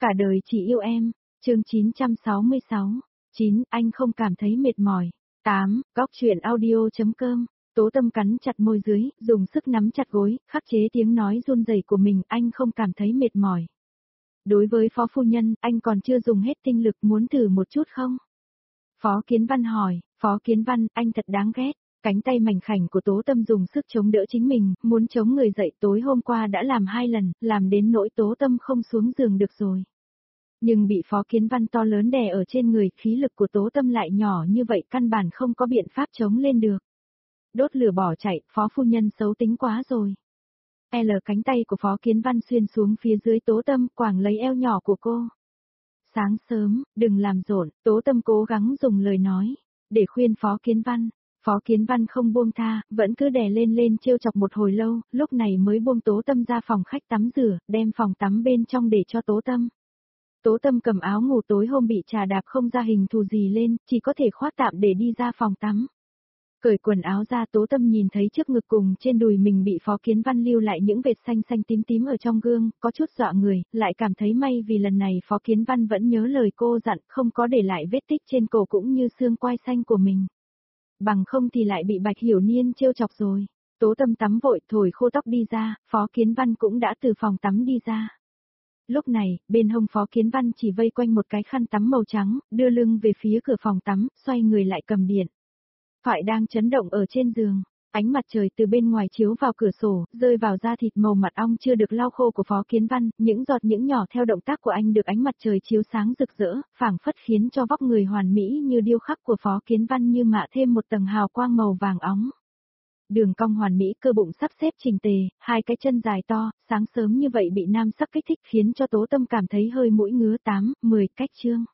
Cả đời chỉ yêu em, chương 966. 9. Anh không cảm thấy mệt mỏi. 8. Góc truyện audio.com. Tố Tâm cắn chặt môi dưới, dùng sức nắm chặt gối, khắc chế tiếng nói run rẩy của mình, anh không cảm thấy mệt mỏi. Đối với Phó Phu Nhân, anh còn chưa dùng hết tinh lực, muốn thử một chút không? Phó Kiến Văn hỏi. Phó Kiến Văn, anh thật đáng ghét. Cánh tay mảnh khảnh của Tố Tâm dùng sức chống đỡ chính mình, muốn chống người dậy, tối hôm qua đã làm 2 lần, làm đến nỗi Tố Tâm không xuống giường được rồi. Nhưng bị Phó Kiến Văn to lớn đè ở trên người, khí lực của Tố Tâm lại nhỏ như vậy, căn bản không có biện pháp chống lên được. Đốt lửa bỏ chạy, Phó Phu Nhân xấu tính quá rồi. Cánh tay của Phó Kiến Văn xuyên xuống phía dưới Tố Tâm, quàng lấy eo nhỏ của cô. Sáng sớm, đừng làm rộn, Tố Tâm cố gắng dùng lời nói, để khuyên Phó Kiến Văn. Phó Kiến Văn không buông tha, vẫn cứ đè lên trêu chọc một hồi lâu, lúc này mới buông Tố Tâm ra phòng khách tắm rửa, đem phòng tắm bên trong để cho Tố Tâm. Tố Tâm cầm áo ngủ tối hôm bị trà đạp không ra hình thù gì lên, chỉ có thể khoác tạm để đi ra phòng tắm. Cởi quần áo ra, Tố Tâm nhìn thấy trước ngực cùng trên đùi mình bị Phó Kiến Văn lưu lại những vệt xanh xanh tím ở trong gương, có chút dọa người, lại cảm thấy may vì lần này Phó Kiến Văn vẫn nhớ lời cô dặn, không có để lại vết tích trên cổ cũng như xương quai xanh của mình. Bằng không thì lại bị Bạch Hiểu Niên trêu chọc rồi. Tố Tâm tắm vội, thổi khô tóc đi ra, Phó Kiến Văn cũng đã từ phòng tắm đi ra. Lúc này, bên hông Phó Kiến Văn chỉ vây quanh một cái khăn tắm màu trắng, đưa lưng về phía cửa phòng tắm, xoay người lại cầm điện thoại đang chấn động ở trên giường. Ánh mặt trời từ bên ngoài chiếu vào cửa sổ, rơi vào da thịt màu mật ong chưa được lau khô của Phó Kiến Văn, những giọt những nhỏ theo động tác của anh được ánh mặt trời chiếu sáng rực rỡ, phảng phất khiến cho vóc người hoàn mỹ như điêu khắc của Phó Kiến Văn như mạ thêm một tầng hào quang màu vàng óng. Đường cong hoàn mỹ, cơ bụng sắp xếp chỉnh tề, hai cái chân dài to, sáng sớm như vậy bị nam sắc kích thích khiến cho Tố Tâm cảm thấy hơi mũi ngứa. 8, 10 cách chương.